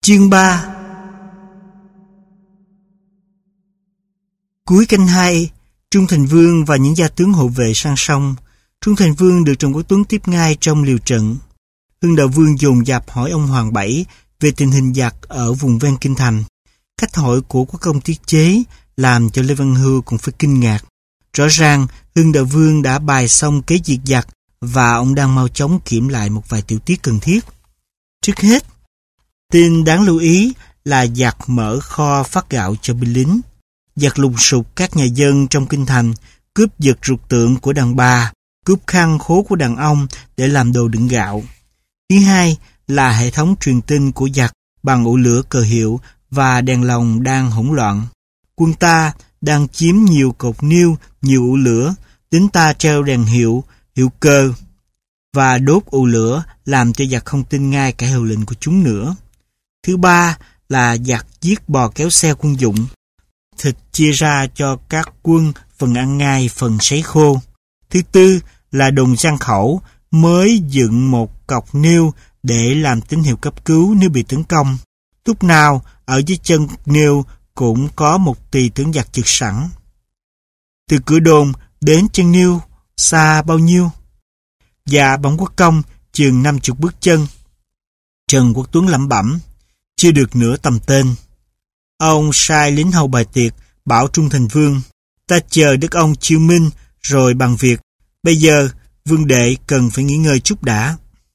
Chương 3. Cuối canh 2, Trung Thành Vương và những gia tướng hộ vệ sang sông. Trung Thành Vương được Trần Quốc Tuấn tiếp ngay trong liều trận. Hưng Đạo Vương dồn dập hỏi ông Hoàng Bảy về tình hình giặc ở vùng ven kinh thành. Cách hỏi của Quốc công Tiết Chế làm cho Lê Văn Hưu cũng phải kinh ngạc. Rõ ràng Hưng Đạo Vương đã bài xong kế diệt giặc và ông đang mau chóng kiểm lại một vài tiểu tiết cần thiết. Trước hết, tin đáng lưu ý là giặc mở kho phát gạo cho binh lính. Giặc lùng sục các nhà dân trong kinh thành, cướp giật ruột tượng của đàn bà, cướp khăn khố của đàn ông để làm đồ đựng gạo. Thứ hai là hệ thống truyền tin của giặc bằng ụ lửa cờ hiệu và đèn lồng đang hỗn loạn. Quân ta đang chiếm nhiều cột niêu, nhiều ụ lửa, lính ta treo đèn hiệu, hiệu cờ và đốt ụ lửa làm cho giặc không tin ngay cả hiệu lệnh của chúng nữa. Thứ ba là giặc giết bò kéo xe quân dụng. Thịt chia ra cho các quân, phần ăn ngay, phần sấy khô. Thứ tư là đồn gian khẩu mới dựng một cọc nêu để làm tín hiệu cấp cứu nếu bị tấn công. Lúc nào ở dưới chân nêu cũng có một tỳ tướng giặc trực sẵn. Từ cửa đồn đến chân nêu xa bao nhiêu? Dạ bẩm quốc công, chừng 50 bước chân. Trần Quốc Tuấn lẩm bẩm, chưa được nửa tầm tên. Ông sai lính hầu bài tiệc, bảo Trung Thành Vương, ta chờ đức ông chiêu minh rồi bàn việc. Bây giờ vương đệ cần phải nghỉ ngơi chút đã.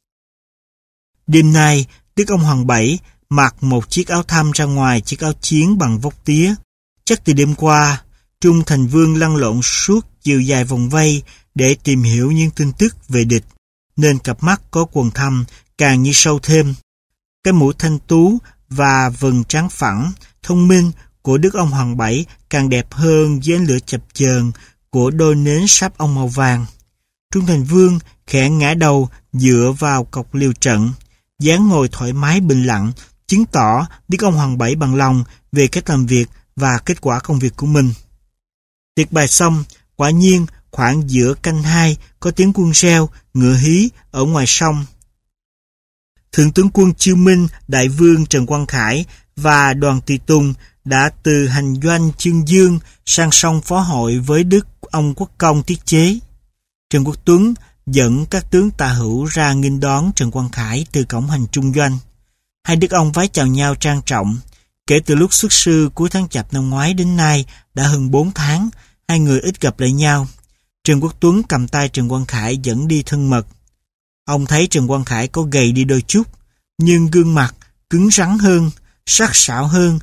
Đêm nay đức ông Hoàng Bảy mặc một chiếc áo thăm ra ngoài chiếc áo chiến bằng vóc tía. Chắc từ đêm qua Trung Thành Vương lăn lộn suốt chiều dài vòng vây để tìm hiểu những tin tức về địch, nên cặp mắt có quầng thâm càng như sâu thêm. Cái mũi thanh tú và vầng trán phẳng, thông minh của đức ông Hoàng Bảy càng đẹp hơn với ánh lửa chập chờn của đôi nến sáp ong màu vàng. Trung Thành Vương khẽ ngã đầu dựa vào cọc liều trận, dáng ngồi thoải mái bình lặng, chứng tỏ đức ông Hoàng Bảy bằng lòng về cách làm việc và kết quả công việc của mình. Tiệc bài xong, quả nhiên khoảng giữa canh 2 có tiếng quân reo, ngựa hí ở ngoài sông. Thượng tướng quân Chiêu Minh, Đại vương Trần Quang Khải và đoàn tùy tùng đã từ hành doanh Chương Dương sang sông phó hội với đức ông quốc công Tiết Chế. Trần Quốc Tuấn dẫn các tướng Tà Hữu ra nghênh đón Trần Quang Khải từ cổng hành trung doanh. Hai đức ông vái chào nhau trang trọng. Kể từ lúc xuất sư cuối tháng Chạp năm ngoái đến nay đã hơn 4 tháng, hai người ít gặp lại nhau. Trần Quốc Tuấn cầm tay Trần Quang Khải dẫn đi thân mật. Ông thấy Trần Quang Khải có gầy đi đôi chút, nhưng gương mặt cứng rắn hơn, sắc sảo hơn,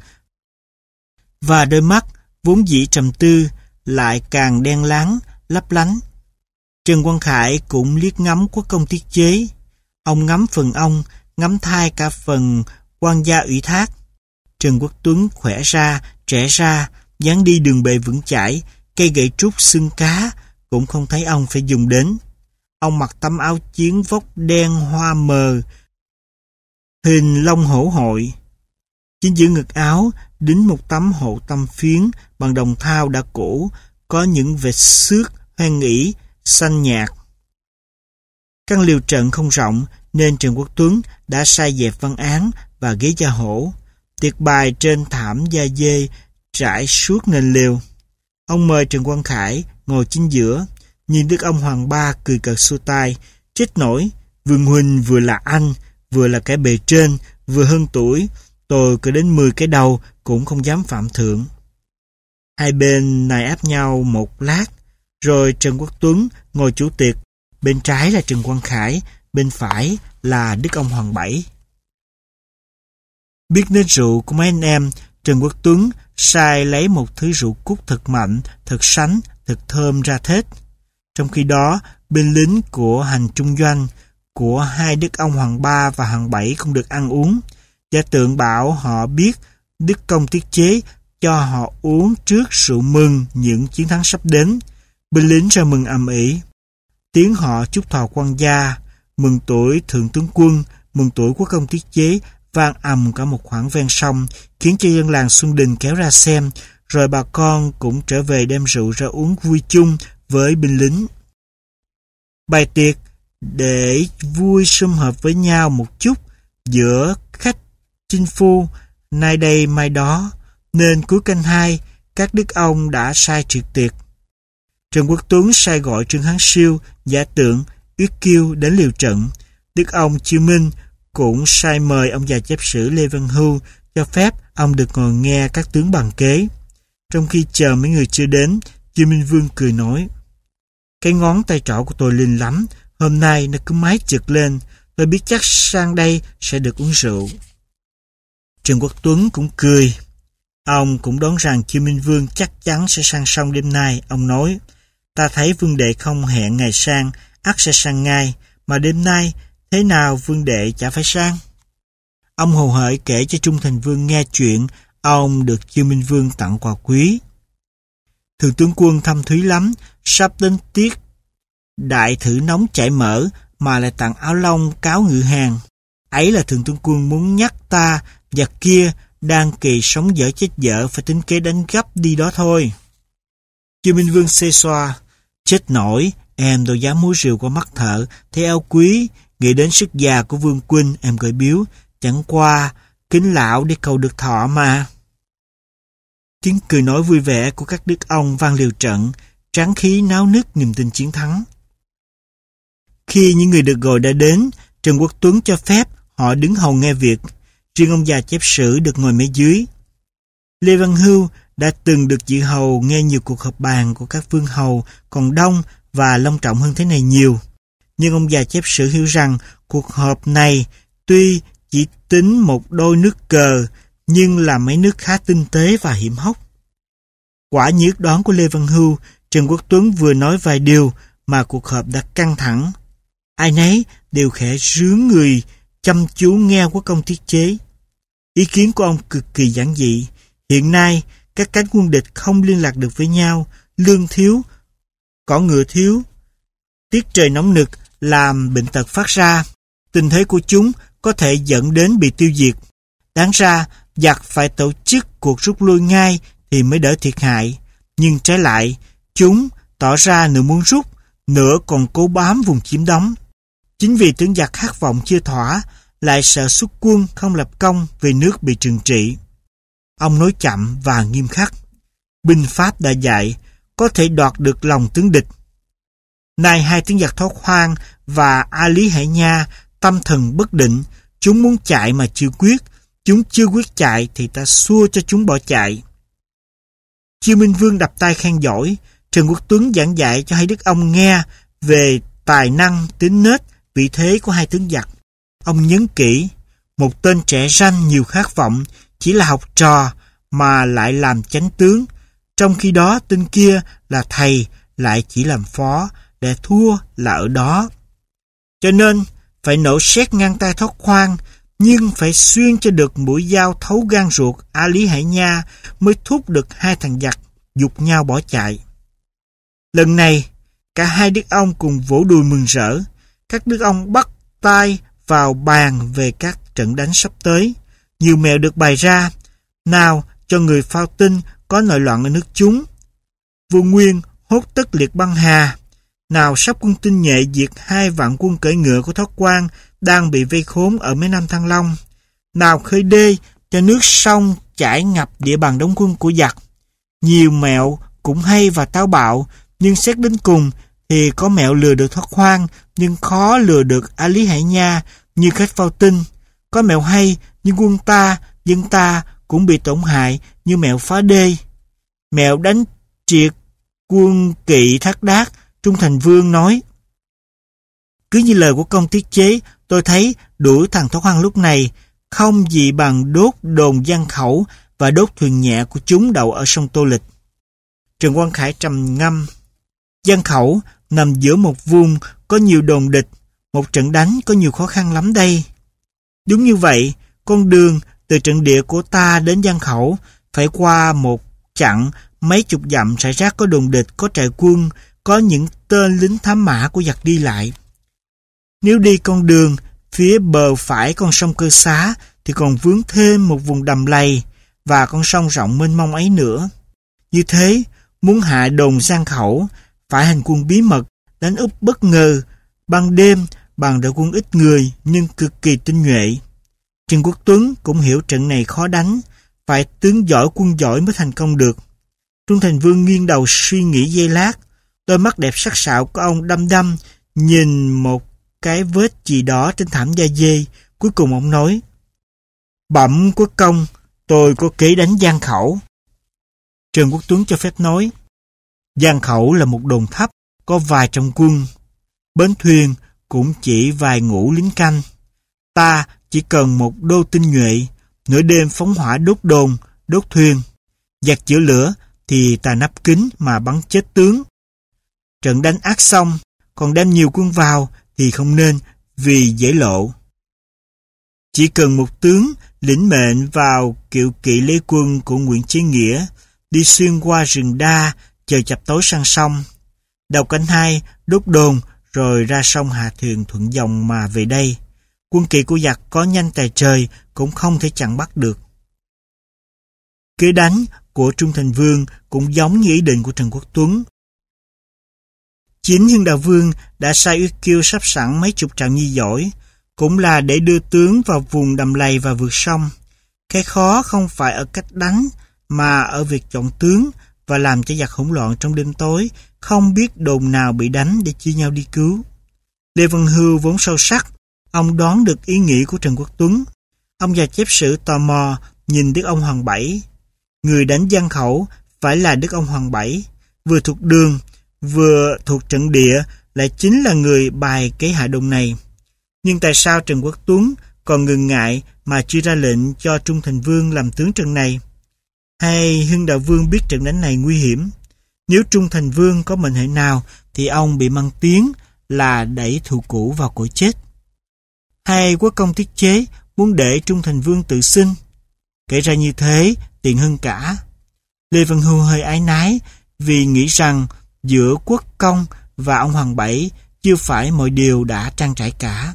và đôi mắt vốn dĩ trầm tư lại càng đen láng, lấp lánh. Trần Quang Khải cũng liếc ngắm quốc công Tiết Chế. Ông ngắm phần ông, ngắm thai cả phần quan gia ủy thác. Trần Quốc Tuấn khỏe ra, trẻ ra, dáng đi đường bề vững chãi, cây gậy trúc xương cá cũng không thấy ông phải dùng đến. Ông mặc tấm áo chiến vóc đen hoa mờ, hình long hổ hội. Chính giữa ngực áo đính một tấm hộ tâm phiến bằng đồng thau đã cũ, có những vệt xước hoen ỉ xanh nhạt. Căn liều trận không rộng nên Trần Quốc Tuấn đã sai dẹp văn án và ghế da hổ. Tiệc bài trên thảm da dê trải suốt nền liều. Ông mời Trần Quang Khải ngồi chính giữa, nhưng đức ông Hoàng Ba cười cợt xua tay, chết nổi, Vương huynh vừa là anh, vừa là kẻ bề trên, vừa hơn tuổi, tôi cứ đến 10 cái đầu cũng không dám phạm thượng. Hai bên nài áp nhau một lát, rồi Trần Quốc Tuấn ngồi chủ tiệc, bên trái là Trần Quang Khải, bên phải là đức ông Hoàng Bảy. Biết đến rượu của mấy anh em, Trần Quốc Tuấn sai lấy một thứ rượu cúc thật mạnh, thật sánh, thật thơm ra thết. Trong khi đó, binh lính của hành trung doanh, của hai đức ông Hoàng Ba và Hoàng Bảy không được ăn uống. Gia tượng bảo họ biết đức công Tiết Chế cho họ uống trước rượu mừng những chiến thắng sắp đến. Binh lính ra mừng ầm ĩ. Tiếng họ chúc thọ quan gia, mừng tuổi thượng tướng quân, mừng tuổi quốc công Tiết Chế vang ầm cả một khoảng ven sông, khiến cho dân làng Xuân Đình kéo ra xem, rồi bà con cũng trở về đem rượu ra uống vui chung với binh lính. Bài tiệc để vui sum họp với nhau một chút giữa khách chinh phu, nay đây mai đó, nên cuối canh 2, các đức ông đã sai triệt tiệc. Trần Quốc Tuấn sai gọi Trương Hán Siêu, Giả Tượng, Yết Kiêu đến liều trận. Đức ông Chiêu Minh cũng sai mời ông già chép sử Lê Văn Hưu, cho phép ông được ngồi nghe các tướng bàn kế. Trong khi chờ mấy người chưa đến, Chiêu Minh Vương cười nói: cái ngón tay trỏ của tôi linh lắm, hôm nay nó cứ mái chực lên, tôi biết chắc sang đây sẽ được uống rượu. Trần Quốc Tuấn cũng cười. Ông cũng đoán rằng Chiêu Minh Vương chắc chắn sẽ sang sông đêm nay. Ông nói: ta thấy vương đệ không hẹn ngày sang, ắt sẽ sang ngay, mà đêm nay thế nào vương đệ chả phải sang. Ông hồ hởi kể cho Trung Thành Vương nghe chuyện ông được Chiêu Minh Vương tặng quà quý. Thượng tướng quân thâm thúy lắm, sắp đến tiết đại thử nóng chảy mỡ mà lại tặng áo lông cáo ngự hàng. Ấy là thượng tướng quân muốn nhắc ta giặc kia đang kỳ sống dở chết dở phải tính kế đánh gấp đi đó thôi. Chiêu Minh Vương xê xoa: chết nổi, em đâu dám múa rìu qua mắt thợ, thấy áo quý, nghĩ đến sức già của Vương Huynh em gửi biếu, chẳng qua kính lão để cầu được thọ mà. Tiếng cười nói vui vẻ của các đức ông vang liều trận, tráng khí náo nức niềm tin chiến thắng. Khi những người được gọi đã đến, Trần Quốc Tuấn cho phép họ đứng hầu nghe việc. Riêng ông già chép sử được ngồi mé dưới. Lê Văn Hưu đã từng được dự hầu nghe nhiều cuộc họp bàn của các vương hầu còn đông và long trọng hơn thế này nhiều. Nhưng ông già chép sử hiểu rằng cuộc họp này tuy chỉ tính một đôi nước cờ, nhưng là mấy nước khá tinh tế và hiểm hóc. Quả như ước đoán của Lê Văn Hưu, Trần Quốc Tuấn vừa nói vài điều mà cuộc họp đã căng thẳng. Ai nấy đều khẽ rướn người chăm chú nghe quốc công tiết chế. Ý kiến của ông cực kỳ giản dị. Hiện nay, các cánh quân địch không liên lạc được với nhau, lương thiếu, cỏ ngựa thiếu, tiết trời nóng nực làm bệnh tật phát ra. Tình thế của chúng có thể dẫn đến bị tiêu diệt. Đáng ra, giặc phải tổ chức cuộc rút lui ngay thì mới đỡ thiệt hại. Nhưng trái lại, chúng tỏ ra nửa muốn rút, nửa còn cố bám vùng chiếm đóng. Chính vì tướng giặc khát vọng chưa thỏa, lại sợ xuất quân không lập công vì nước bị trừng trị. Ông nói chậm và nghiêm khắc. Binh pháp đã dạy, có thể đoạt được lòng tướng địch. Nay hai tướng giặc Thoát Hoang và A Lý Hải Nha tâm thần bất định, chúng muốn chạy mà chưa quyết, chúng chưa quyết chạy thì ta xua cho chúng bỏ chạy. Chiêu Minh Vương đập tay khen giỏi. Trần Quốc Tuấn giảng dạy cho hai đức ông nghe về tài năng, tính nết, vị thế của hai tướng giặc. Ông nhấn kỹ, một tên trẻ ranh nhiều khát vọng, chỉ là học trò mà lại làm chánh tướng, trong khi đó tên kia là thầy lại chỉ làm phó, để thua là ở đó. Cho nên phải nổ sét ngang tay Thoát Hoang, nhưng phải xuyên cho được mũi dao thấu gan ruột A Lý Hải Nha mới thúc được hai thằng giặc giục nhau bỏ chạy. Lần này cả hai đức ông cùng vỗ đùi mừng rỡ. Các đức ông bắt tay vào bàn về các trận đánh sắp tới. Nhiều mẹo được bày ra. Nào cho người phao tin có nội loạn ở nước chúng, Vua Nguyên hốt tất liệt băng hà. Nào sắp quân tinh nhuệ diệt 2 vạn quân cưỡi ngựa của Thoát Quan đang bị vây khốn ở mấy Nam Thăng Long. Nào khơi đê cho nước sông chảy ngập địa bàn đóng quân của giặc. Nhiều mẹo cũng hay và táo bạo, nhưng xét đến cùng thì có mẹo lừa được Thoát Hoang, nhưng khó lừa được A Lý Hải Nha như cách phao tin. Có mẹo hay, nhưng quân ta, dân ta cũng bị tổn hại như mẹo phá đê. Mẹo đánh triệt quân Kỵ Thác Đát, Trung Thành Vương nói: cứ như lời của công tiết chế, tôi thấy đuổi thằng Thoát Hoang lúc này không gì bằng đốt đồn Giang Khẩu và đốt thuyền nhẹ của chúng đậu ở sông Tô Lịch. Trần Quang Khải trầm ngâm. Giang Khẩu nằm giữa một vùng có nhiều đồn địch, một trận đánh có nhiều khó khăn lắm đây. Đúng như vậy, con đường từ trận địa của ta đến Giang Khẩu phải qua một chặng mấy chục dặm rải rác có đồn địch, có trại quân, có những tên lính thám mã của giặc đi lại. Nếu đi con đường phía bờ phải con sông Cơ Xá thì còn vướng thêm một vùng đầm lầy và con sông rộng mênh mông ấy nữa. Như thế, muốn hạ đồn Giang Khẩu phải hành quân bí mật, đánh úp bất ngờ ban đêm bằng đội quân ít người nhưng cực kỳ tinh nhuệ. Trần Quốc Tuấn cũng hiểu trận này khó đánh, phải tướng giỏi quân giỏi mới thành công được. Trung Thành Vương nghiêng đầu suy nghĩ giây lát, đôi mắt đẹp sắc sảo của ông đăm đăm nhìn một cái vết gì đó trên thảm da dê. Cuối cùng ông nói: "Bẩm quốc công, tôi có kế đánh Giang Khẩu." Trần Quốc Tuấn cho phép nói: "Giang Khẩu là một đồn thấp, có vài trăm quân. Bến thuyền cũng chỉ vài ngũ lính canh. Ta chỉ cần một đô tinh nhuệ, nửa đêm phóng hỏa đốt đồn, đốt thuyền. Giặc chữa lửa thì ta nắp kính mà bắn chết tướng. Trận đánh ác xong, còn đem nhiều quân vào thì không nên, vì dễ lộ. Chỉ cần một tướng lĩnh mệnh vào kiệu kỵ lấy quân của Nguyễn Chí Nghĩa, đi xuyên qua rừng đa, chờ chập tối sang sông. Đầu canh hai, đốt đồn, rồi ra sông hạ thuyền thuận dòng mà về đây. Quân kỵ của giặc có nhanh tài trời, cũng không thể chặn bắt được." Kế đánh của Trung Thành Vương cũng giống như ý định của Trần Quốc Tuấn. Chính Hưng Đạo Vương đã sai Yết Kiêu sắp sẵn mấy chục trạm nhi giỏi, cũng là để đưa tướng vào vùng đầm lầy và vượt sông. Cái khó không phải ở cách đánh, mà ở việc chọn tướng và làm cho giặc hỗn loạn trong đêm tối, không biết đồn nào bị đánh để chia nhau đi cứu. Lê Văn Hưu vốn sâu sắc, ông đoán được ý nghĩ của Trần Quốc Tuấn. Ông và chép sử tò mò nhìn Đức ông Hoàng Bảy. Người đánh Giang Khẩu phải là Đức ông Hoàng Bảy, vừa thuộc đường, vừa thuộc trận địa, lại chính là người bài kế hạ đồn này. Nhưng tại sao Trần Quốc Tuấn còn ngần ngại mà chưa ra lệnh cho Trung Thành Vương làm tướng trận này? Hay Hưng Đạo Vương biết trận đánh này nguy hiểm? Nếu Trung Thành Vương có mệnh hệ nào thì ông bị mang tiếng là đẩy thù cũ vào cõi chết. Hay quốc công tiết chế muốn để Trung Thành Vương tự sinh? Kể ra như thế tiện hơn cả. Lê Văn Hưu hơi áy náy vì nghĩ rằng giữa quốc công và ông Hoàng Bảy chưa phải mọi điều đã trang trải cả.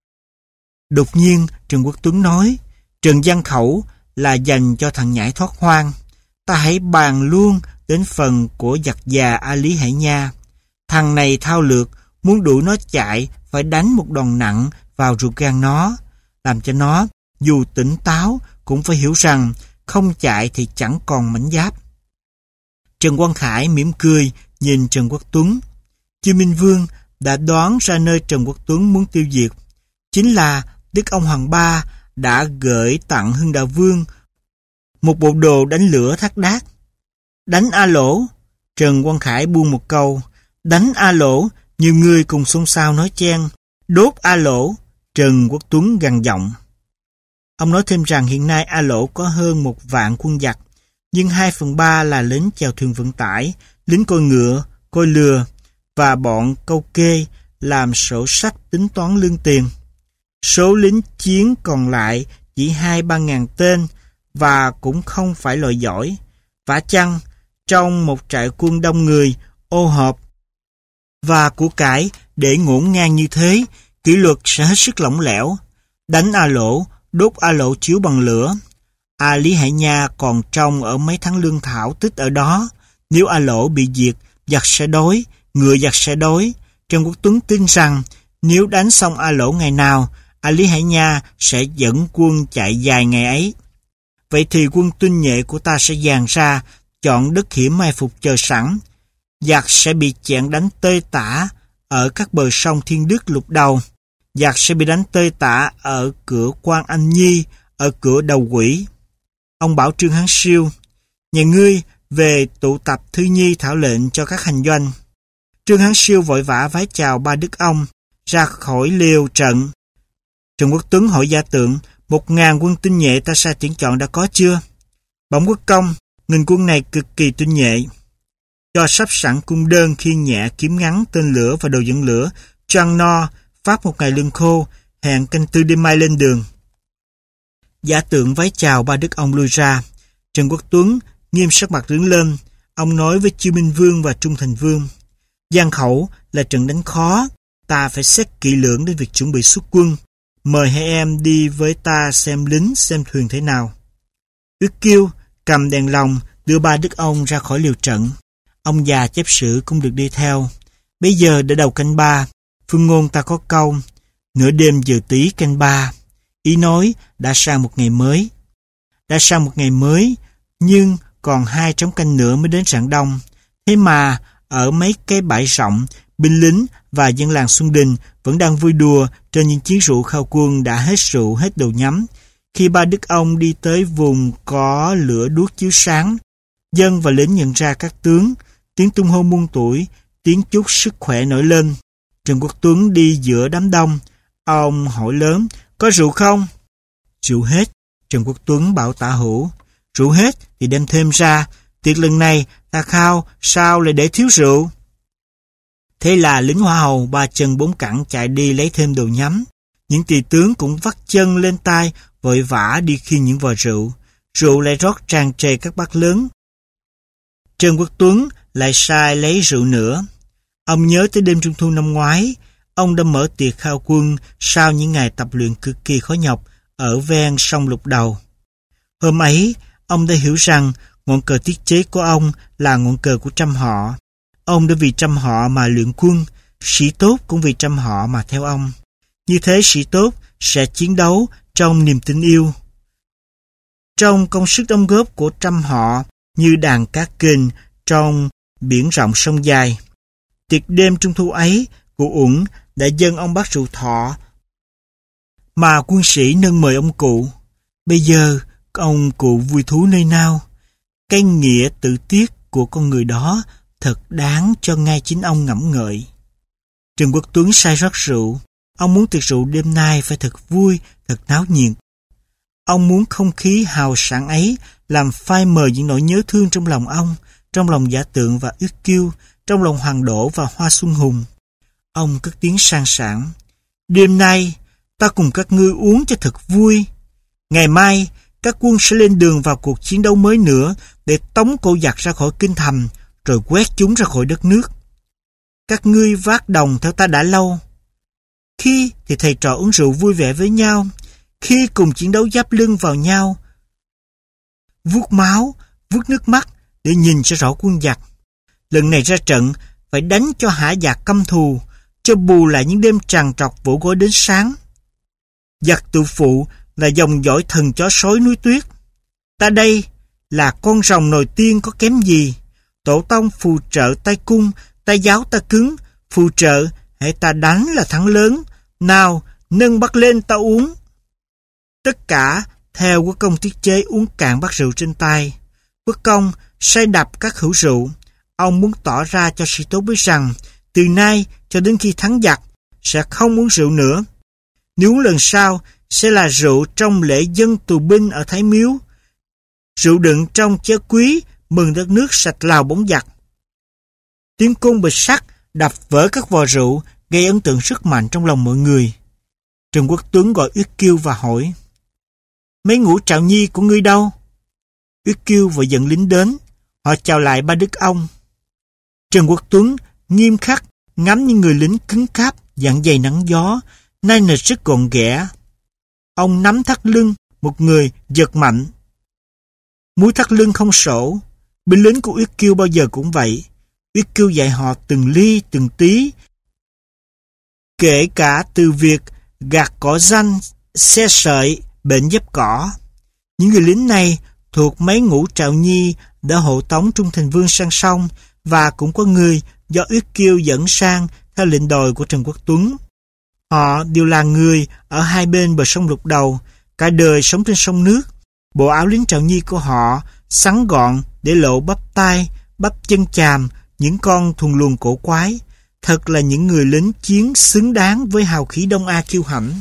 Đột nhiên Trần Quốc Tuấn nói: "Trận Giang Khẩu là dành cho thằng nhãi thoát hoang. Ta hãy bàn luôn đến phần của giặc già A Lý Hải Nha. Thằng này thao lược, muốn đuổi nó chạy phải đánh một đòn nặng vào ruột gan nó, làm cho nó dù tỉnh táo cũng phải hiểu rằng không chạy thì chẳng còn mảnh giáp." Trần Quang Khải mỉm cười nhìn Trần Quốc Tuấn. Chư Minh Vương đã đoán ra nơi Trần Quốc Tuấn muốn tiêu diệt. Chính là Đức ông Hoàng Ba đã gửi tặng Hưng Đạo Vương một bộ đồ đánh lửa thác đát. "Đánh A Lỗ!" Trần Quang Khải buông một câu. "Đánh A Lỗ!" Nhiều người cùng xôn xao nói chen. "Đốt A Lỗ!" Trần Quốc Tuấn gằn giọng. Ông nói thêm rằng hiện nay A Lỗ có hơn 1 vạn quân giặc, nhưng 2/3 là lính chèo thuyền vận tải, lính coi ngựa, coi lừa và bọn câu kê làm sổ sách tính toán lương tiền. Số lính chiến còn lại chỉ 2-3 ngàn tên và cũng không phải loại giỏi. Vả chăng trong một trại quân đông người, ô hợp và của cải để ngổn ngang như thế, kỷ luật sẽ hết sức lỏng lẻo. Đánh A Lỗ, đốt A Lỗ chiếu bằng lửa. A Lý Hải Nha còn trông ở mấy tháng lương thảo tích ở đó. Nếu A Lỗ bị diệt, giặc sẽ đói, ngựa giặc sẽ đói. Trần Quốc Tuấn tin rằng nếu đánh xong A Lỗ ngày nào, A Lý Hải Nha sẽ dẫn quân chạy dài ngày ấy. Vậy thì quân tinh nhuệ của ta sẽ dàn ra, chọn đất hiểm mai phục chờ sẵn. Giặc sẽ bị chẹn đánh tơi tả ở các bờ sông Thiên Đức Lục Đầu. Giặc sẽ bị đánh tơi tả ở cửa Quan Anh Nhi, ở cửa Đầu Quỷ. Ông bảo Trương Hán Siêu: "Nhà ngươi về tụ tập Thư Nhi thảo lệnh cho các hành doanh." Trương Hán Siêu vội vã vái chào ba đức ông, ra khỏi liều trận. Trần Quốc Tuấn hỏi gia tượng: 1.000 quân tinh nhuệ ta sai tuyển chọn đã có chưa? Bẩm quốc công, nghìn quân này cực kỳ tinh nhuệ. Cho sắp sẵn cung đơn, khiên nhẹ, kiếm ngắn, tên lửa và đồ dẫn lửa, cho ăn no, phát 1 ngày lương khô, hẹn canh 4 đêm mai lên đường. Giả tượng vái chào ba đức ông lui ra. Trần Quốc Tuấn nghiêm sắc mặt đứng lên. Ông nói với Chiêu Minh Vương và Trung Thành Vương: "Giang Khẩu là trận đánh khó, ta phải xét kỹ lưỡng đến việc chuẩn bị xuất quân. Mời hai em đi với ta xem lính, xem thuyền thế nào." Yết Kiêu cầm đèn lồng đưa ba đức ông ra khỏi liều trận. Ông già chép sử cũng được đi theo. Bây giờ đã đầu canh 3, phương ngôn ta có câu: "Nửa đêm giờ tí canh 3. Ý nói đã sang một ngày mới. Đã sang một ngày mới, nhưng còn 2 trống canh nữa mới đến rạng đông. Thế mà, ở mấy cái bãi rộng, binh lính và dân làng Xuân Đình vẫn đang vui đùa trên những chiến rượu khao quân đã hết rượu, hết đồ nhắm. Khi ba đức ông đi tới vùng có lửa đuốc chiếu sáng, dân và lính nhận ra các tướng, tiếng tung hô muôn tuổi, tiếng chúc sức khỏe nổi lên. Trần Quốc Tuấn đi giữa đám đông. Ông hỏi lớn, có rượu không? Rượu hết. Trần Quốc Tuấn bảo Tả Hữu, rượu hết thì đem thêm ra, tiệc lần này ta khao sao lại để thiếu rượu? Thế là lính Hoa Hầu 3 chân 4 cẳng chạy đi lấy thêm đồ nhắm. Những tỳ tướng cũng vắt chân lên tay vội vã đi khiêng những vò rượu. Rượu lại rót tràn trề các bát lớn. Trần Quốc Tuấn lại sai lấy rượu nữa. Ông nhớ tới đêm Trung thu năm ngoái, ông đã mở tiệc khao quân sau những ngày tập luyện cực kỳ khó nhọc ở ven sông Lục Đầu. Hôm ấy, ông đã hiểu rằng ngọn cờ tiết chế của ông là ngọn cờ của trăm họ. Ông đã vì trăm họ mà luyện quân, sĩ tốt cũng vì trăm họ mà theo ông. Như thế sĩ tốt sẽ chiến đấu trong niềm tin yêu. Trong công sức đóng góp của trăm họ như đàn cá kình trong biển rộng sông dài. Tiệc đêm Trung thu ấy, cụ Uẩn đã dâng ông bát rượu thọ mà quân sĩ nâng mời ông cụ. Bây giờ, ông cụ vui thú nơi nào? Cái nghĩa tự tiết của con người đó thật đáng cho ngay chính ông ngẫm ngợi. Trần Quốc Tuấn sai rót rượu. Ông muốn tiệc rượu đêm nay phải thật vui, thật náo nhiệt. Ông muốn không khí hào sảng ấy làm phai mờ những nỗi nhớ thương trong lòng ông, trong lòng Giả Tượng và Yết Kiêu, trong lòng Hoàng Đỗ và Hoa Xuân Hùng. Ông cất tiếng sang sảng. Đêm nay, ta cùng các ngươi uống cho thật vui. Ngày mai, các quân sẽ lên đường vào cuộc chiến đấu mới nữa để tống cô giặc ra khỏi kinh thành, rồi quét chúng ra khỏi đất nước. Các ngươi vác đồng theo ta đã lâu. Khi thì thầy trò uống rượu vui vẻ với nhau, khi cùng chiến đấu giáp lưng vào nhau, vuốt máu, vuốt nước mắt để nhìn cho rõ quân giặc. Lần này ra trận phải đánh cho hả giặc căm thù, cho bù lại những đêm trằn trọc vỗ gối đến sáng. Giặc tự phụ là dòng dõi thần chó sói núi tuyết. Ta đây là con rồng nồi tiên có kém gì. Tổ tông phù trợ tay cung, tay giáo ta cứng, phù trợ hãy ta đánh là thắng lớn. Nào, nâng bát lên ta uống. Tất cả theo Quốc Công tiết chế uống cạn bát rượu trên tay. Quốc Công say đập các hữu rượu. Ông muốn tỏ ra cho sĩ tốt biết rằng từ nay cho đến khi thắng giặc sẽ không uống rượu nữa. Nếu uống lần sau sẽ là rượu trong lễ dân tù binh ở Thái Miếu. Rượu đựng trong chén quý mừng đất nước sạch lào bóng giặc. Tiếng côn bịch sắt đập vỡ các vò rượu gây ấn tượng rất mạnh trong lòng mọi người. Trần Quốc Tuấn gọi Yết Kiêu và hỏi: Mấy ngũ trạo nhi của ngươi đâu? Yết Kiêu vội dẫn lính đến. Họ chào lại ba đức ông. Trần Quốc Tuấn nghiêm khắc ngắm những người lính cứng cáp, dặn dày nắng gió, nay nịch rất gọn ghẽ. Ông nắm thắt lưng một người, giật mạnh. Múi thắt lưng không sổ. Binh lính của Yết Kiêu bao giờ cũng vậy. Yết Kiêu dạy họ từng ly từng tí, kể cả từ việc gạt cỏ danh, xe sợi, bệnh dấp cỏ. Những người lính này thuộc mấy ngũ trạo nhi đã hộ tống Trung Thành Vương sang sông, và cũng có người do Yết Kiêu dẫn sang theo lệnh đòi của Trần Quốc Tuấn. Họ đều là người ở hai bên bờ sông Lục Đầu, cả đời sống trên sông nước. Bộ áo lính trạo nhi của họ sắn gọn để lộ bắp tay, bắp chân chàm, những con thuần luồng cổ quái. Thật là những người lính chiến xứng đáng với hào khí Đông A kiêu hãnh.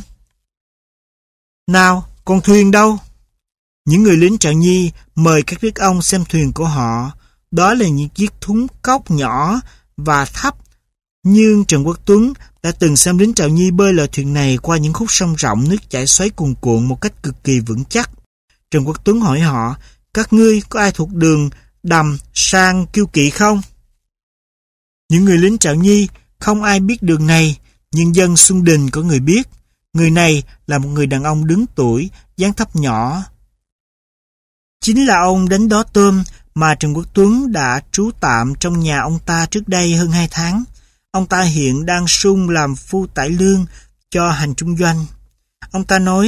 Nào, con thuyền đâu? Những người lính trạo nhi mời các đức ông xem thuyền của họ. Đó là những chiếc thúng cốc nhỏ và thấp. Nhưng Trần Quốc Tuấn đã từng xem lính trạo nhi bơi loại thuyền này qua những khúc sông rộng, nước chảy xoáy cuồn cuộn một cách cực kỳ vững chắc. Trần Quốc Tuấn hỏi họ: Các ngươi có ai thuộc đường Đầm sang Kiêu Kỵ không? Những người lính trạo nhi không ai biết đường này, nhưng dân Xuân Đình có người biết. Người này là một người đàn ông đứng tuổi, dáng thấp nhỏ. Chính là ông đánh đó tôm mà Trần Quốc Tuấn đã trú tạm trong nhà ông ta trước đây hơn 2 tháng. Ông ta hiện đang sung làm phu tải lương cho hành trung doanh. Ông ta nói: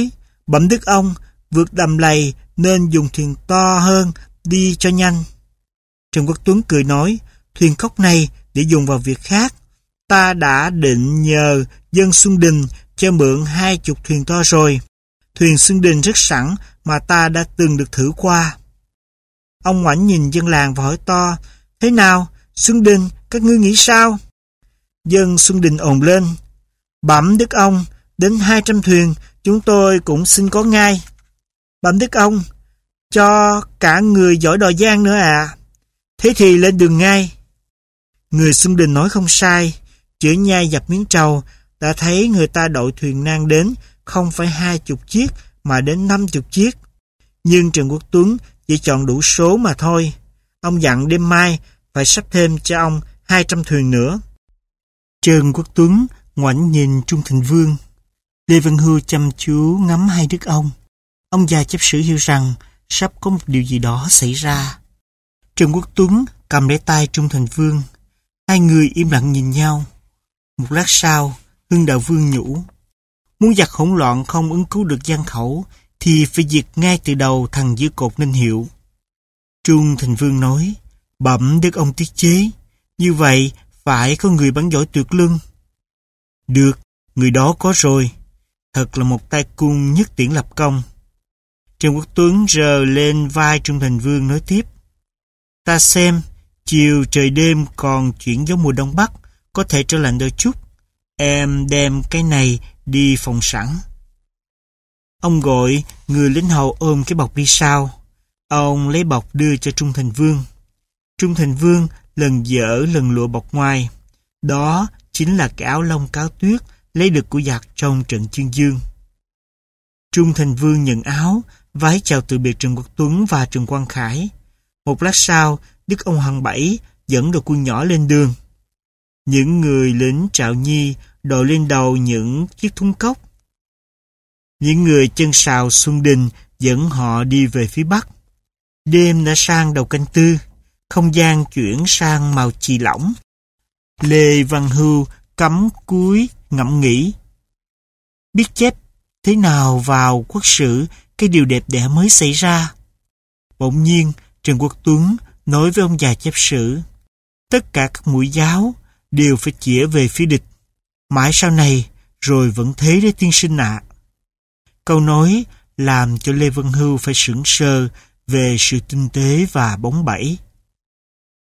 Bẩm đức ông, vượt đầm lầy nên dùng thuyền to hơn, đi cho nhanh. Trần Quốc Tuấn cười nói, thuyền cốc này để dùng vào việc khác. Ta đã định nhờ dân Xuân Đình cho mượn 20 thuyền to rồi. Thuyền Xuân Đình rất sẵn mà ta đã từng được thử qua. Ông ngoảnh nhìn dân làng và hỏi to, thế nào, Xuân Đình, các ngươi nghĩ sao? Dân Xuân Đình ồn lên, bẩm đức ông, đến 200 thuyền, chúng tôi cũng xin có ngay. Bẩm đức ông, cho cả người giỏi đò giang nữa à? Thế thì lên đường ngay. Người Xuân Đình nói không sai, chữa nhai dập miếng trầu, đã thấy người ta đội thuyền nan đến, không phải 20 chiếc, mà đến 50 chiếc. Nhưng Trần Quốc Tuấn chỉ chọn đủ số mà thôi. Ông dặn đêm mai phải sắp thêm cho ông 200 thuyền nữa. Trần Quốc Tuấn ngoảnh nhìn Trung Thành Vương. Lê Văn Hưu chăm chú ngắm hai đức ông. Ông già chép sử hiểu rằng sắp có một điều gì đó xảy ra. Trần Quốc Tuấn cầm lấy tay Trung Thành Vương. Hai người im lặng nhìn nhau. Một lát sau, Hưng Đạo Vương nhủ, muốn giặc hỗn loạn không ứng cứu được Giang Khẩu thì phải diệt ngay từ đầu thằng giữ cột Ninh Hiệu. Trung Thành Vương nói, bẩm đức ông tiết chế, như vậy phải có người bắn giỏi tuyệt luân. Được, người đó có rồi. Thật là một tay cung nhất tiễn lập công. Trần Quốc Tuấn rờ lên vai Trung Thành Vương nói tiếp, ta xem, chiều trời đêm còn chuyển gió mùa đông bắc, có thể trở lạnh đôi chút. Em đem cái này đi phòng sẵn. Ông gọi người lính hầu ôm cái bọc đi sau. Ông lấy bọc đưa cho Trung Thành Vương. Trung Thành Vương lần dở lần lụa bọc ngoài. Đó chính là cái áo lông cáo tuyết lấy được của giặc trong trận Chương Dương. Trung Thành Vương nhận áo, vái chào từ biệt Trần Quốc Tuấn và Trần Quang Khải. Một lát sau, Đức ông Hoàng Bảy dẫn đội quân nhỏ lên đường. Những người lính Trạo Nhi đội lên đầu những chiếc thúng cốc. Những người chân sào Xuân Đình dẫn họ đi về phía bắc. Đêm đã sang đầu canh tư, không gian chuyển sang màu chì lỏng. Lê Văn Hưu cắm cúi ngẫm nghĩ. Biết chép thế nào vào quốc sử cái điều đẹp đẽ mới xảy ra. Bỗng nhiên Trần Quốc Tuấn nói với ông già chép sử, tất cả các mũi giáo đều phải chĩa về phía địch. Mãi sau này rồi vẫn thế đấy tiên sinh ạ. Câu nói làm cho Lê Văn Hưu phải sững sờ về sự tinh tế và bóng bẩy.